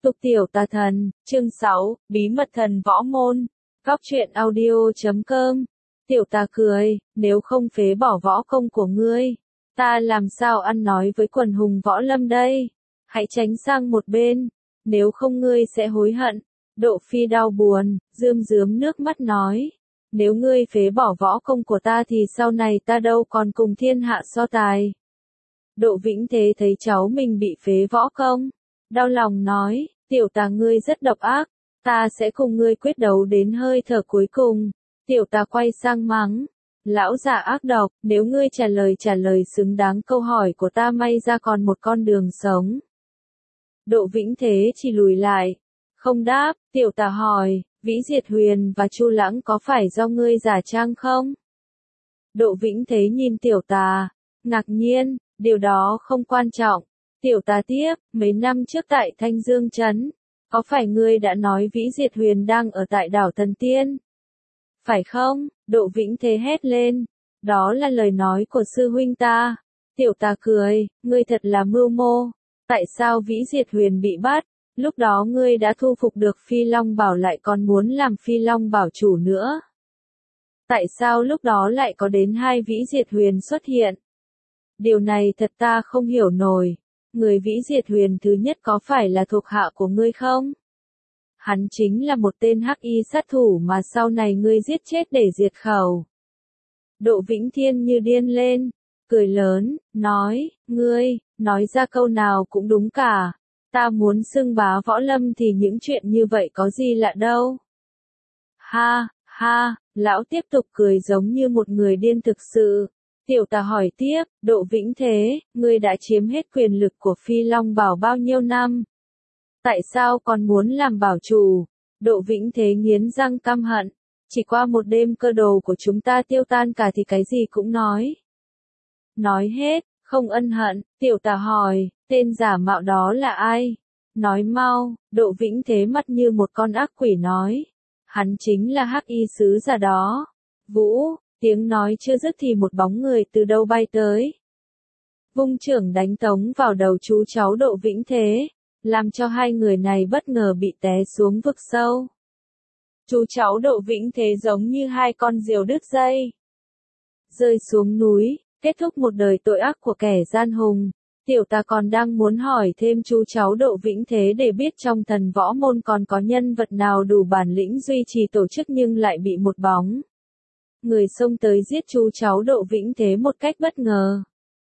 Tục tiểu tà thần, chương 6, bí mật thần võ môn. Góc truyện audio.com. Tiểu tà cười, nếu không phế bỏ võ công của ngươi, ta làm sao ăn nói với quần hùng võ lâm đây? Hãy tránh sang một bên, nếu không ngươi sẽ hối hận. Độ Phi đau buồn, rơm rớm nước mắt nói. Nếu ngươi phế bỏ võ công của ta thì sau này ta đâu còn cùng thiên hạ so tài. Độ Vĩnh Thế thấy cháu mình bị phế võ công, đau lòng nói, tiểu tà ngươi rất độc ác, ta sẽ cùng ngươi quyết đấu đến hơi thở cuối cùng. Tiểu tà quay sang mắng, lão già ác độc, nếu ngươi trả lời xứng đáng câu hỏi của ta may ra còn một con đường sống. Độ Vĩnh Thế chỉ lùi lại, không đáp. Tiểu tà hỏi, Vĩ Diệt Huyền và Chu Lãng có phải do ngươi giả trang không? Độ Vĩnh Thế nhìn tiểu tà, ngạc nhiên, điều đó không quan trọng. Tiểu tà tiếp, mấy năm trước tại Thanh Dương Trấn, có phải ngươi đã nói Vĩ Diệt Huyền đang ở tại đảo Thần Tiên? Phải không? Độ Vĩnh Thế hét lên, đó là lời nói của sư huynh ta. Tiểu tà cười, ngươi thật là mưu mô. Tại sao Vĩ Diệt Huyền bị bắt? Lúc đó ngươi đã thu phục được Phi Long Bảo lại còn muốn làm Phi Long Bảo chủ nữa. Tại sao lúc đó lại có đến hai Vĩ Diệt Huyền xuất hiện? Điều này thật ta không hiểu nổi. Người Vĩ Diệt Huyền thứ nhất có phải là thuộc hạ của ngươi không? Hắn chính là một tên hắc y sát thủ mà sau này ngươi giết chết để diệt khẩu. Độ Vĩnh Thiên như điên lên, cười lớn, nói, ngươi, nói ra câu nào cũng đúng cả. Ta muốn xưng bá võ lâm thì những chuyện như vậy có gì lạ đâu. Ha, ha, lão tiếp tục cười giống như một người điên thực sự. Tiểu tà hỏi tiếp, Độ Vĩnh Thế, ngươi đã chiếm hết quyền lực của Phi Long Bảo bao nhiêu năm? Tại sao còn muốn làm bảo chủ? Độ Vĩnh Thế nghiến răng căm hận. Chỉ qua một đêm cơ đồ của chúng ta tiêu tan cả thì cái gì cũng nói. Nói hết, không ân hận. Tiểu tà hỏi, tên giả mạo đó là ai? Nói mau. Độ Vĩnh Thế mắt như một con ác quỷ nói. Hắn chính là hắc y sứ giả đó. Vũ, tiếng nói chưa dứt thì một bóng người từ đâu bay tới. Vung chưởng đánh tống vào đầu chú cháu Độ Vĩnh Thế, làm cho hai người này bất ngờ bị té xuống vực sâu. Chú cháu Độ Vĩnh Thế giống như hai con diều đứt dây, rơi xuống núi, kết thúc một đời tội ác của kẻ gian hùng. Tiểu tà còn đang muốn hỏi thêm chú cháu Độ Vĩnh Thế để biết trong thần võ môn còn có nhân vật nào đủ bản lĩnh duy trì tổ chức nhưng lại bị một bóng người xông tới giết chú cháu Độ Vĩnh Thế một cách bất ngờ,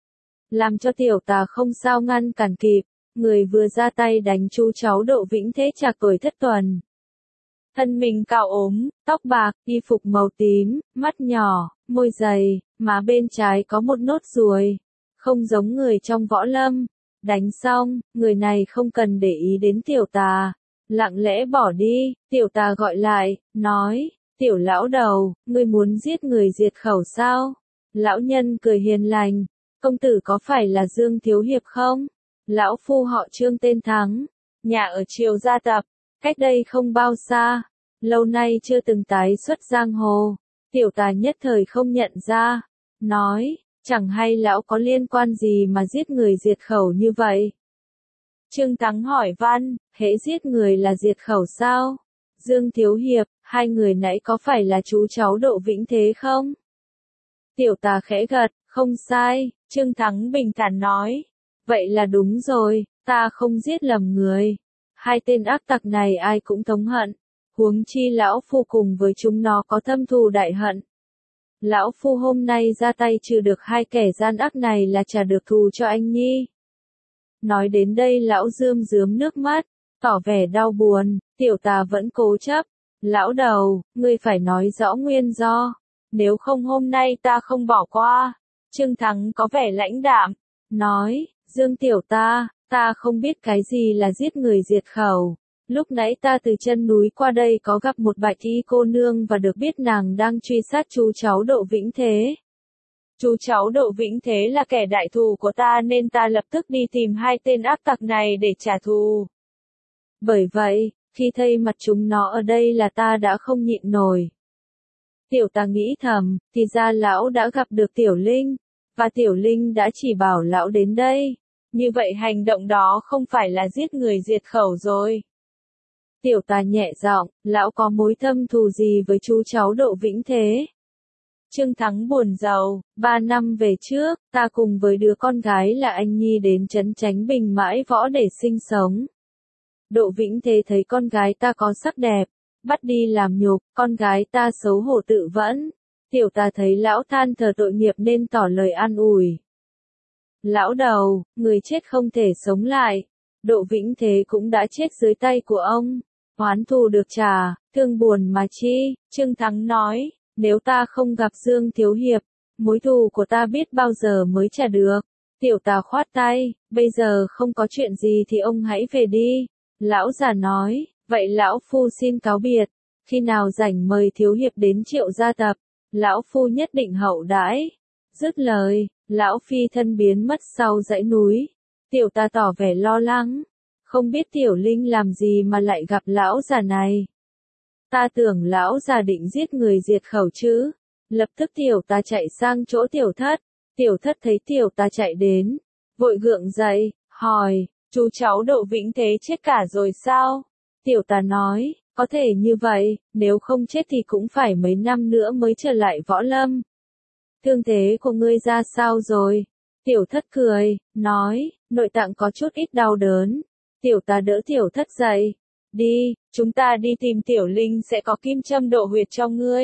làm cho tiểu tà không sao ngăn cản kịp. Người vừa ra tay đánh chú cháu Độ Vĩnh Thế trạc tuổi thất tuần. Thân mình cao ốm, tóc bạc, y phục màu tím, mắt nhỏ, môi dày, má bên trái có một nốt ruồi. Không giống người trong võ lâm. Đánh xong, người này không cần để ý đến tiểu tà, lặng lẽ bỏ đi. Tiểu tà gọi lại, nói, tiểu lão đầu, ngươi muốn giết người diệt khẩu sao? Lão nhân cười hiền lành, công tử có phải là Dương Thiếu Hiệp không? Lão phu họ Trương tên Thắng, nhà ở Triều Gia Tập, cách đây không bao xa, lâu nay chưa từng tái xuất giang hồ. Tiểu tà nhất thời không nhận ra, nói, chẳng hay lão có liên quan gì mà giết người diệt khẩu như vậy. Trương Thắng hỏi văn, hễ giết người là diệt khẩu sao? Dương Thiếu Hiệp, hai người nãy có phải là chú cháu Độ Vĩnh Thế không? Tiểu tà khẽ gật, không sai. Trương Thắng bình thản nói, vậy là đúng rồi, ta không giết lầm người. Hai tên ác tặc này ai cũng thống hận, huống chi lão phu cùng với chúng nó có thâm thù đại hận. Lão phu hôm nay ra tay trừ được hai kẻ gian ác này là trả được thù cho anh Nhi. Nói đến đây lão rơm rớm nước mắt, tỏ vẻ đau buồn. Tiểu tà vẫn cố chấp. Lão đầu, ngươi phải nói rõ nguyên do, nếu không hôm nay ta không bỏ qua. Trương Thắng có vẻ lãnh đạm, nói, Dương tiểu ta không biết cái gì là giết người diệt khẩu. Lúc nãy ta từ chân núi qua đây có gặp một bạch y cô nương và được biết nàng đang truy sát chú cháu Độ Vĩnh Thế. Chú cháu Độ Vĩnh Thế là kẻ đại thù của ta nên ta lập tức đi tìm hai tên ác tặc này để trả thù. Bởi vậy, khi thấy mặt chúng nó ở đây là ta đã không nhịn nổi. Tiểu tà nghĩ thầm, thì ra lão đã gặp được Tiểu Linh, và Tiểu Linh đã chỉ bảo lão đến đây. Như vậy hành động đó không phải là giết người diệt khẩu rồi. Tiểu tà nhẹ giọng, lão có mối thâm thù gì với chú cháu Độ Vĩnh Thế? Trương Thắng buồn rầu, 3 năm về trước, ta cùng với đứa con gái là anh Nhi đến trấn Chánh Bình Mãi Võ để sinh sống. Độ Vĩnh Thế thấy con gái ta có sắc đẹp, bắt đi làm nhục, con gái ta xấu hổ tự vẫn. Tiểu tà thấy lão than thở tội nghiệp nên tỏ lời an ủi. Lão đầu, người chết không thể sống lại. Độ Vĩnh Thế cũng đã chết dưới tay của ông. Oán thù được trả, thương buồn mà chi, Trương Thắng nói, nếu ta không gặp Dương Thiếu Hiệp, mối thù của ta biết bao giờ mới trả được. Tiểu tà khoát tay, bây giờ không có chuyện gì thì ông hãy về đi. Lão già nói, vậy lão phu xin cáo biệt, khi nào rảnh mời Thiếu Hiệp đến Triệu gia tập, lão phu nhất định hậu đãi. Dứt lời, lão phi thân biến mất sau dãy núi. Tiểu tà tỏ vẻ lo lắng, không biết Tiểu Linh làm gì mà lại gặp lão già này. Ta tưởng lão già định giết người diệt khẩu chứ. Lập tức tiểu tà chạy sang chỗ tiểu thất. Tiểu thất thấy tiểu tà chạy đến, vội gượng dậy, hỏi, chú cháu Độ Vĩnh Thế chết cả rồi sao? Tiểu tà nói, có thể như vậy, nếu không chết thì cũng phải mấy năm nữa mới trở lại võ lâm. Thương thế của ngươi ra sao rồi? Tiểu thất cười, nói, nội tạng có chút ít đau đớn. Tiểu tà đỡ tiểu thất dậy. Đi, chúng ta đi tìm Tiểu Linh sẽ có kim châm độ huyệt cho ngươi.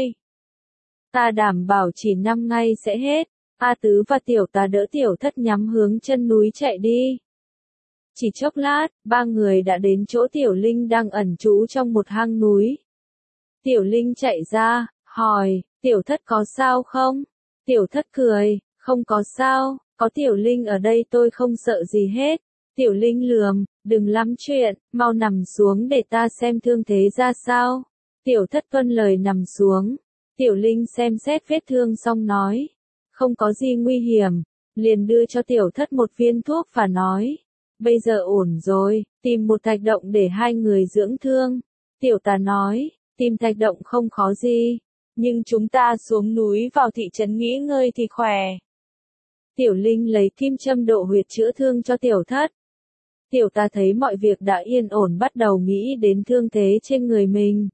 Ta đảm bảo chỉ 5 ngày sẽ hết. A Tứ và tiểu tà đỡ tiểu thất nhắm hướng chân núi chạy đi. Chỉ chốc lát, 3 người đã đến chỗ Tiểu Linh đang ẩn trú trong một hang núi. Tiểu Linh chạy ra, hỏi, tiểu thất có sao không? Tiểu thất cười, không có sao, có Tiểu Linh ở đây tôi không sợ gì hết. Tiểu Linh lườm, đừng lắm chuyện, mau nằm xuống để ta xem thương thế ra sao. Tiểu thất tuân lời nằm xuống. Tiểu Linh xem xét vết thương xong nói, không có gì nguy hiểm, liền đưa cho tiểu thất một viên thuốc và nói, bây giờ ổn rồi, tìm một thạch động để 2 người dưỡng thương. Tiểu tà nói, tìm thạch động không khó gì, nhưng chúng ta xuống núi vào thị trấn nghỉ ngơi thì khỏe. Tiểu Linh lấy kim châm độ huyệt chữa thương cho tiểu thất. Tiểu tà thấy mọi việc đã yên ổn bắt đầu nghĩ đến thương thế trên người mình.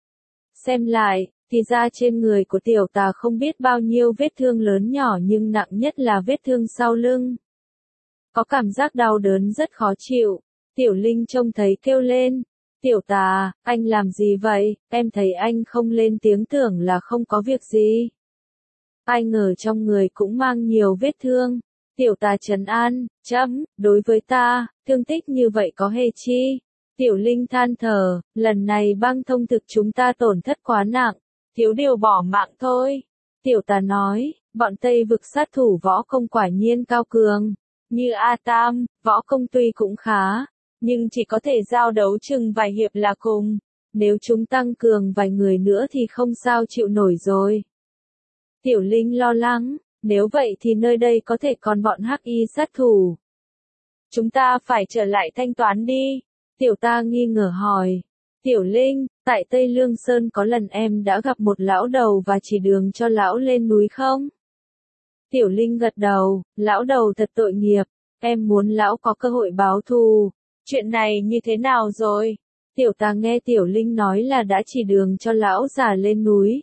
Xem lại, thì ra trên người của tiểu tà không biết bao nhiêu vết thương lớn nhỏ nhưng nặng nhất là vết thương sau lưng. Có cảm giác đau đớn rất khó chịu. Tiểu Linh trông thấy kêu lên. Tiểu tà, anh làm gì vậy? Em thấy anh không lên tiếng tưởng là không có việc gì. Ai ngờ trong người cũng mang nhiều vết thương. Tiểu tà trấn an, đối với ta, thương tích như vậy có hề chi. Tiểu Linh than thở, lần này băng thông thực chúng ta tổn thất quá nặng, thiếu điều bỏ mạng thôi. Tiểu tà nói, bọn Tây vực sát thủ võ công quả nhiên cao cường. Như A Tam, võ công tuy cũng khá, nhưng chỉ có thể giao đấu chừng vài hiệp là cùng. Nếu chúng tăng cường vài người nữa thì không sao chịu nổi rồi. Tiểu Linh lo lắng, nếu vậy thì nơi đây có thể còn bọn hắc y sát thủ. Chúng ta phải trở lại thanh toán đi. Tiểu ta nghi ngờ hỏi. Tiểu Linh, tại Tây Lương Sơn có lần em đã gặp một lão đầu và chỉ đường cho lão lên núi không? Tiểu Linh gật đầu, lão đầu thật tội nghiệp, em muốn lão có cơ hội báo thù. Chuyện này như thế nào rồi? Tiểu ta nghe Tiểu Linh nói là đã chỉ đường cho lão già lên núi.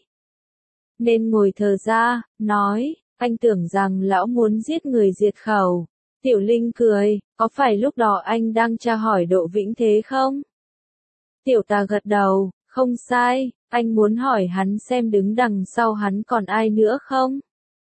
Nên ngồi thở ra, nói, anh tưởng rằng lão muốn giết người diệt khẩu. Tiểu Linh cười, có phải lúc đó anh đang tra hỏi Độ Vĩnh Thế không? Tiểu ta gật đầu, không sai, anh muốn hỏi hắn xem đứng đằng sau hắn còn ai nữa không?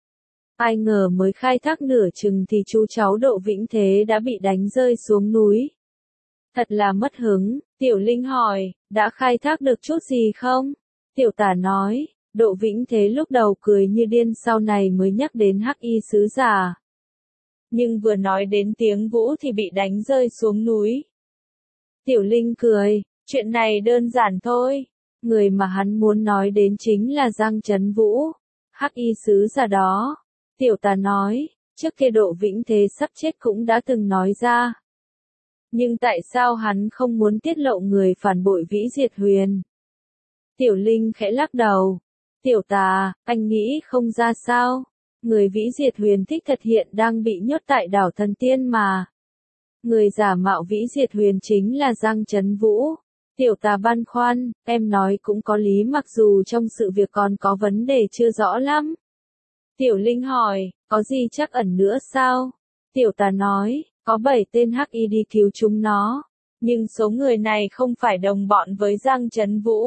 Ai ngờ mới khai thác nửa chừng thì chú cháu Độ Vĩnh Thế đã bị đánh rơi xuống núi. Thật là mất hứng, Tiểu Linh hỏi, đã khai thác được chút gì không? Tiểu tả nói, Độ Vĩnh Thế lúc đầu cười như điên sau này mới nhắc đến hắc y sứ giả. Nhưng vừa nói đến tiếng Vũ thì bị đánh rơi xuống núi. Tiểu Linh cười, chuyện này đơn giản thôi. Người mà hắn muốn nói đến chính là Giang Trấn Vũ, hắc y sứ giả đó. Tiểu tà nói, trước kia Độ Vĩnh Thế sắp chết cũng đã từng nói ra. Nhưng tại sao hắn không muốn tiết lộ người phản bội Vĩ Diệt Huyền? Tiểu Linh khẽ lắc đầu. Tiểu tà, anh nghĩ không ra sao? Người Vĩ Diệt Huyền Thích Thật hiện đang bị nhốt tại đảo Thần Tiên mà. Người giả mạo Vĩ Diệt Huyền chính là Giang Chấn Vũ. Tiểu tà băn khoăn, em nói cũng có lý mặc dù trong sự việc còn có vấn đề chưa rõ lắm. Tiểu Linh hỏi, có gì trắc ẩn nữa sao? Tiểu tà nói, có 7 tên hắc y đi cứu chúng nó. Nhưng số người này không phải đồng bọn với Giang Chấn Vũ.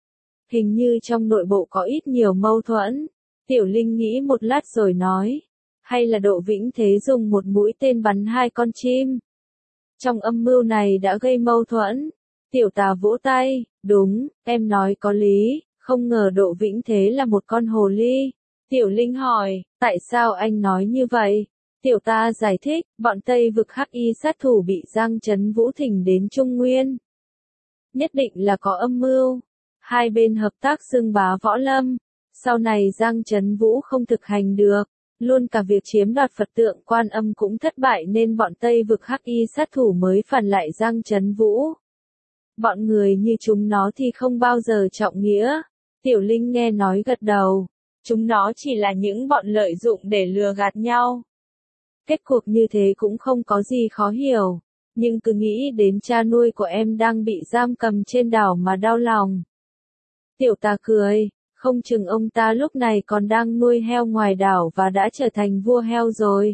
Hình như trong nội bộ có ít nhiều mâu thuẫn. Tiểu Linh nghĩ một lát rồi nói, hay là Độ Vĩnh Thế dùng một mũi tên bắn 2 con chim. Trong âm mưu này đã gây mâu thuẫn. Tiểu tà vỗ tay, đúng, em nói có lý, không ngờ Độ Vĩnh Thế là một con hồ ly. Tiểu Linh hỏi, tại sao anh nói như vậy? Tiểu tà giải thích, bọn Tây vực hắc y sát thủ bị Giang Chấn Vũ thỉnh đến Trung Nguyên. Nhất định là có âm mưu. Hai bên hợp tác xưng bá võ lâm. Sau này Giang Chấn Vũ không thực hành được. Luôn cả việc chiếm đoạt Phật tượng Quan Âm cũng thất bại nên bọn Tây vực hắc y sát thủ mới phản lại Giang Chấn Vũ. Bọn người như chúng nó thì không bao giờ trọng nghĩa. Tiểu Linh nghe nói gật đầu. Chúng nó chỉ là những bọn lợi dụng để lừa gạt nhau. Kết cuộc như thế cũng không có gì khó hiểu. Nhưng cứ nghĩ đến cha nuôi của em đang bị giam cầm trên đảo mà đau lòng. Tiểu tà cười, không chừng ông ta lúc này còn đang nuôi heo ngoài đảo và đã trở thành vua heo rồi.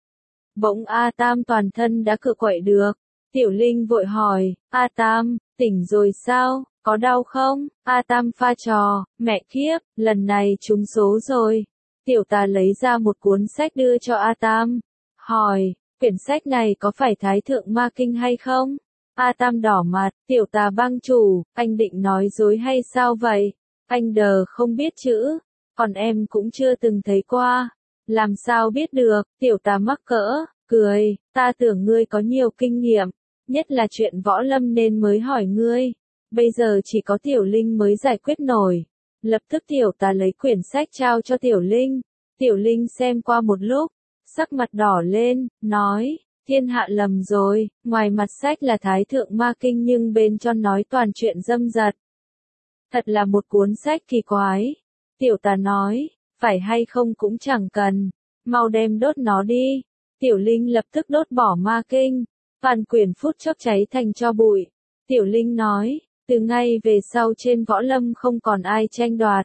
Bỗng A Tam toàn thân đã cựa quậy được. Tiểu Linh vội hỏi, A Tam, tỉnh rồi sao, có đau không? A Tam pha trò, mẹ kiếp, lần này trúng số rồi. Tiểu tà lấy ra một cuốn sách đưa cho A Tam. Hỏi, quyển sách này có phải Thái Thượng Ma Kinh hay không? A Tam đỏ mặt, tiểu tà bang chủ, anh định nói dối hay sao vậy? Anh đờ không biết chữ, còn em cũng chưa từng thấy qua. Làm sao biết được, tiểu tà mắc cỡ, cười, ta tưởng ngươi có nhiều kinh nghiệm, nhất là chuyện võ lâm nên mới hỏi ngươi. Bây giờ chỉ có Tiểu Linh mới giải quyết nổi. Lập tức tiểu tà lấy quyển sách trao cho Tiểu Linh. Tiểu Linh xem qua một lúc, sắc mặt đỏ lên, nói, thiên hạ lầm rồi, ngoài mặt sách là Thái Thượng Ma Kinh nhưng bên trong nói toàn chuyện dâm dật. Thật là một cuốn sách kỳ quái. Tiểu tà nói, phải hay không cũng chẳng cần, mau đem đốt nó đi. Tiểu Linh lập tức đốt bỏ Ma Kinh, toàn quyển phút chốc cháy thành tro bụi. Tiểu Linh nói, từ ngay về sau trên võ lâm không còn ai tranh đoạt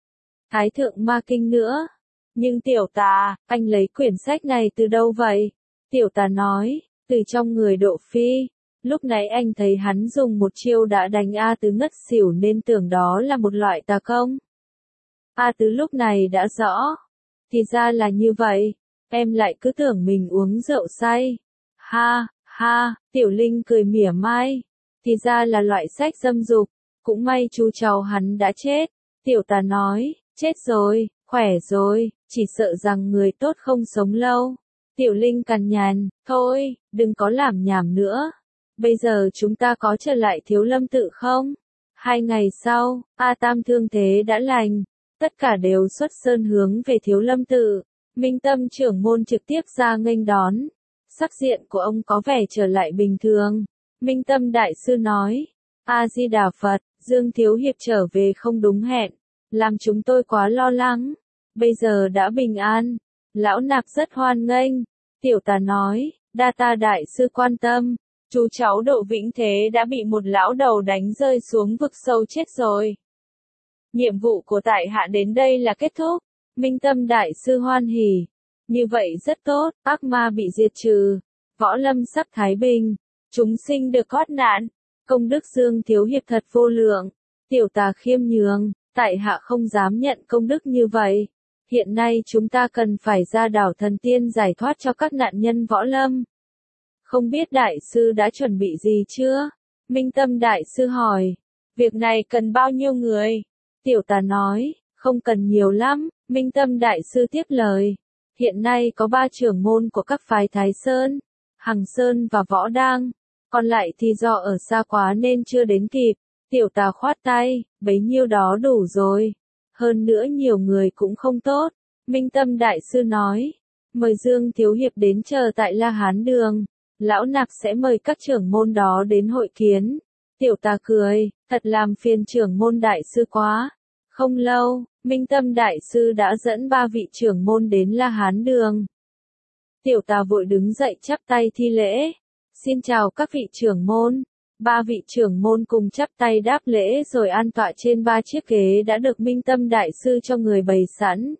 Thái Thượng Ma Kinh nữa. Nhưng tiểu tà, anh lấy quyển sách này từ đâu vậy? Tiểu tà nói, từ trong người Độ Phi. Lúc nãy anh thấy hắn dùng một chiêu đã đánh A Tứ ngất xỉu nên tưởng đó là một loại tà công. A Tứ lúc này đã rõ. Thì ra là như vậy. Em lại cứ tưởng mình uống rượu say. Ha, ha, Tiểu Linh cười mỉa mai. Thì ra là loại sách dâm dục. Cũng may chú cháu hắn đã chết. Tiểu tà nói, chết rồi, khỏe rồi, chỉ sợ rằng người tốt không sống lâu. Tiểu Linh cằn nhằn, thôi, đừng có làm nhảm nữa. Bây giờ chúng ta có trở lại Thiếu Lâm Tự không? 2 ngày sau, A Tam thương thế đã lành. Tất cả đều xuất sơn hướng về Thiếu Lâm Tự. Minh Tâm trưởng môn trực tiếp ra nghênh đón. Sắc diện của ông có vẻ trở lại bình thường. Minh Tâm đại sư nói, A-di-đà Phật, Dương Thiếu Hiệp trở về không đúng hẹn. Làm chúng tôi quá lo lắng. Bây giờ đã bình an. Lão Nạp rất hoan nghênh. Tiểu tà nói, đa ta đại sư quan tâm. Chú cháu Độ Vĩnh Thế đã bị một lão đầu đánh rơi xuống vực sâu chết rồi. Nhiệm vụ của tại hạ đến đây là kết thúc. Minh Tâm đại sư hoan hỉ. Như vậy rất tốt, ác ma bị diệt trừ. Võ lâm sắp thái bình. Chúng sinh được thoát nạn. Công đức Dương Thiếu Hiệp thật vô lượng. Tiểu tà khiêm nhường, tại hạ không dám nhận công đức như vậy. Hiện nay chúng ta cần phải ra đảo Thần Tiên giải thoát cho các nạn nhân võ lâm. Không biết đại sư đã chuẩn bị gì chưa? Minh Tâm đại sư hỏi. Việc này cần bao nhiêu người? Tiểu tà nói, không cần nhiều lắm. Minh Tâm đại sư tiếp lời. Hiện nay có 3 trưởng môn của các phái Thái Sơn, Hằng Sơn và Võ Đang. Còn lại thì do ở xa quá nên chưa đến kịp. Tiểu tà khoát tay, bấy nhiêu đó đủ rồi. Hơn nữa nhiều người cũng không tốt. Minh Tâm đại sư nói, mời Dương Thiếu Hiệp đến chờ tại La Hán Đường. Lão Nạp sẽ mời các trưởng môn đó đến hội kiến. Tiểu tà cười, thật làm phiền trưởng môn đại sư quá. Không lâu, Minh Tâm đại sư đã dẫn 3 vị trưởng môn đến La Hán Đường. Tiểu tà vội đứng dậy chắp tay thi lễ. Xin chào các vị trưởng môn. Ba vị trưởng môn cùng chắp tay đáp lễ rồi an tọa trên ba chiếc ghế đã được Minh Tâm Đại Sư cho người bày sẵn.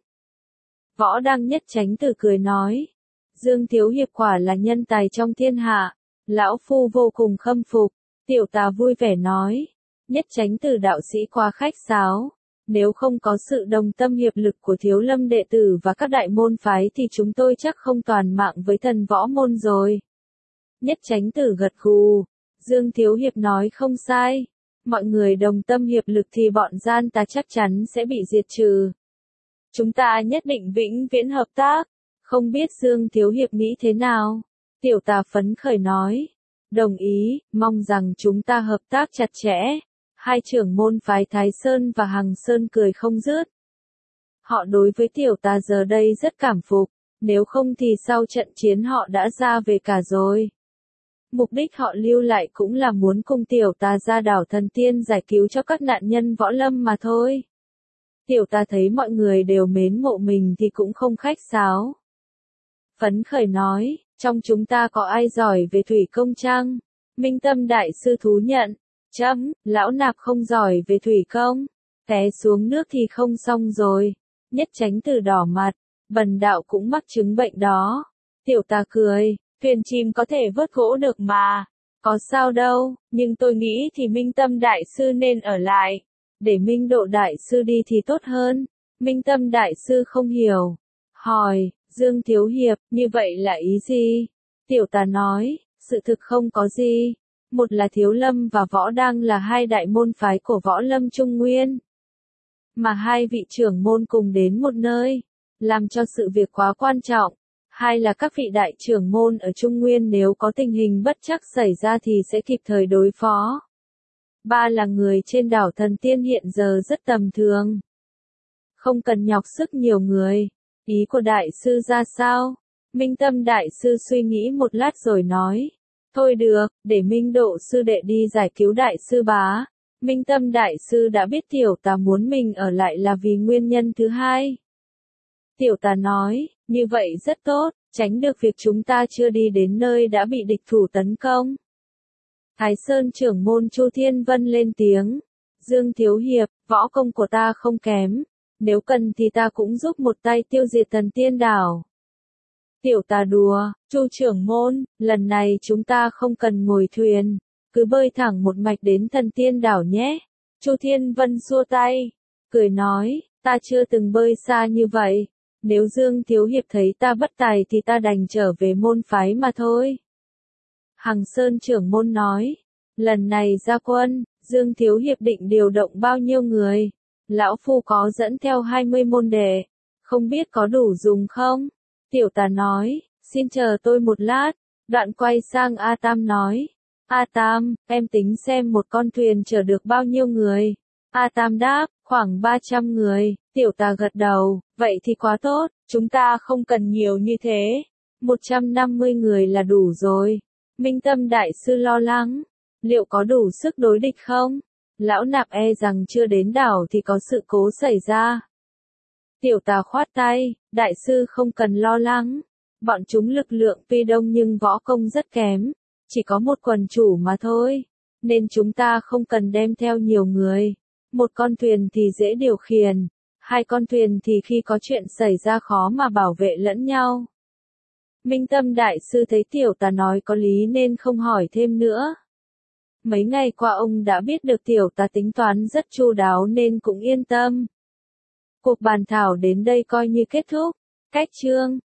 Võ Đăng Nhất Chánh Tử cười nói. Dương Thiếu Hiệp quả là nhân tài trong thiên hạ. Lão Phu vô cùng khâm phục. Tiểu tà vui vẻ nói. Nhất Chánh Tử đạo sĩ quá khách sáo. Nếu không có sự đồng tâm hiệp lực của Thiếu Lâm đệ tử và các đại môn phái thì chúng tôi chắc không toàn mạng với thần võ môn rồi. Nhất Chánh Tử gật gù. Dương Thiếu Hiệp nói không sai. Mọi người đồng tâm hiệp lực thì bọn gian tà chắc chắn sẽ bị diệt trừ. Chúng ta nhất định vĩnh viễn hợp tác. Không biết Dương Thiếu Hiệp nghĩ thế nào? Tiểu tà phấn khởi nói. Đồng ý, mong rằng chúng ta hợp tác chặt chẽ. Hai trưởng môn phái Thái Sơn và Hằng Sơn cười không dứt. Họ đối với tiểu tà giờ đây rất cảm phục. Nếu không thì sau trận chiến họ đã ra về cả rồi. Mục đích họ lưu lại cũng là muốn cùng tiểu tà ra đảo Thần Tiên giải cứu cho các nạn nhân võ lâm mà thôi. Tiểu tà thấy mọi người đều mến mộ mình thì cũng không khách sáo. Phấn khởi nói, trong chúng ta có ai giỏi về thủy công chăng? Minh Tâm Đại Sư thú nhận. Lão nạp không giỏi về thủy công. Té xuống nước thì không xong rồi. Nhất Chánh Tử đỏ mặt. Bần đạo cũng mắc chứng bệnh đó. Tiểu tà cười. Thuyền chìm có thể vớt gỗ được mà. Có sao đâu, nhưng tôi nghĩ thì Minh Tâm Đại Sư nên ở lại. Để Minh Độ Đại Sư đi thì tốt hơn. Minh Tâm Đại Sư không hiểu. Hỏi, Dương Thiếu Hiệp, như vậy là ý gì? Tiểu tà nói, sự thực không có gì. Một là Thiếu Lâm và Võ Đăng là hai đại môn phái của Võ Lâm Trung Nguyên. Mà hai vị trưởng môn cùng đến một nơi. Làm cho sự việc quá quan trọng. Hai là các vị đại trưởng môn ở Trung Nguyên nếu có tình hình bất trắc xảy ra thì sẽ kịp thời đối phó. Ba là người trên đảo Thần Tiên hiện giờ rất tầm thường. Không cần nhọc sức nhiều người. Ý của đại sư ra sao? Minh Tâm Đại Sư suy nghĩ một lát rồi nói. Thôi được, để Minh Độ sư đệ đi giải cứu đại sư bá. Minh Tâm Đại Sư đã biết tiểu tà muốn mình ở lại là vì nguyên nhân thứ hai. Tiểu tà nói, như vậy rất tốt, tránh được việc chúng ta chưa đi đến nơi đã bị địch thủ tấn công. Thái Sơn trưởng môn Chu Thiên Vân lên tiếng. Dương Thiếu Hiệp, võ công của ta không kém. Nếu cần thì ta cũng giúp một tay tiêu diệt Thần Tiên đảo. Tiểu tà đùa, Chu trưởng môn, lần này chúng ta không cần ngồi thuyền. Cứ bơi thẳng một mạch đến Thần Tiên đảo nhé. Chu Thiên Vân xua tay. Cười nói, ta chưa từng bơi xa như vậy. Nếu Dương Thiếu Hiệp thấy ta bất tài thì ta đành trở về môn phái mà thôi. Hằng Sơn trưởng môn nói. Lần này ra quân, Dương Thiếu Hiệp định điều động bao nhiêu người? Lão Phu có dẫn theo 20 môn đệ. Không biết có đủ dùng không? Tiểu tà nói, xin chờ tôi một lát. Đoạn quay sang A Tam nói. A Tam, em tính xem một con thuyền chở được bao nhiêu người? A Tam đáp, khoảng 300 người. Tiểu tà gật đầu, vậy thì quá tốt, chúng ta không cần nhiều như thế. 150 người là đủ rồi. Minh Tâm Đại Sư lo lắng. Liệu có đủ sức đối địch không? Lão nạp e rằng chưa đến đảo thì có sự cố xảy ra. Tiểu tà khoát tay, đại sư không cần lo lắng. Bọn chúng lực lượng tuy đông nhưng võ công rất kém. Chỉ có một quần chủ mà thôi. Nên chúng ta không cần đem theo nhiều người. Một con thuyền thì dễ điều khiển. Hai con thuyền thì khi có chuyện xảy ra khó mà bảo vệ lẫn nhau. Minh Tâm Đại Sư thấy tiểu tà nói có lý nên không hỏi thêm nữa. Mấy ngày qua ông đã biết được tiểu tà tính toán rất chu đáo nên cũng yên tâm. Cuộc bàn thảo đến đây coi như kết thúc. Cách chương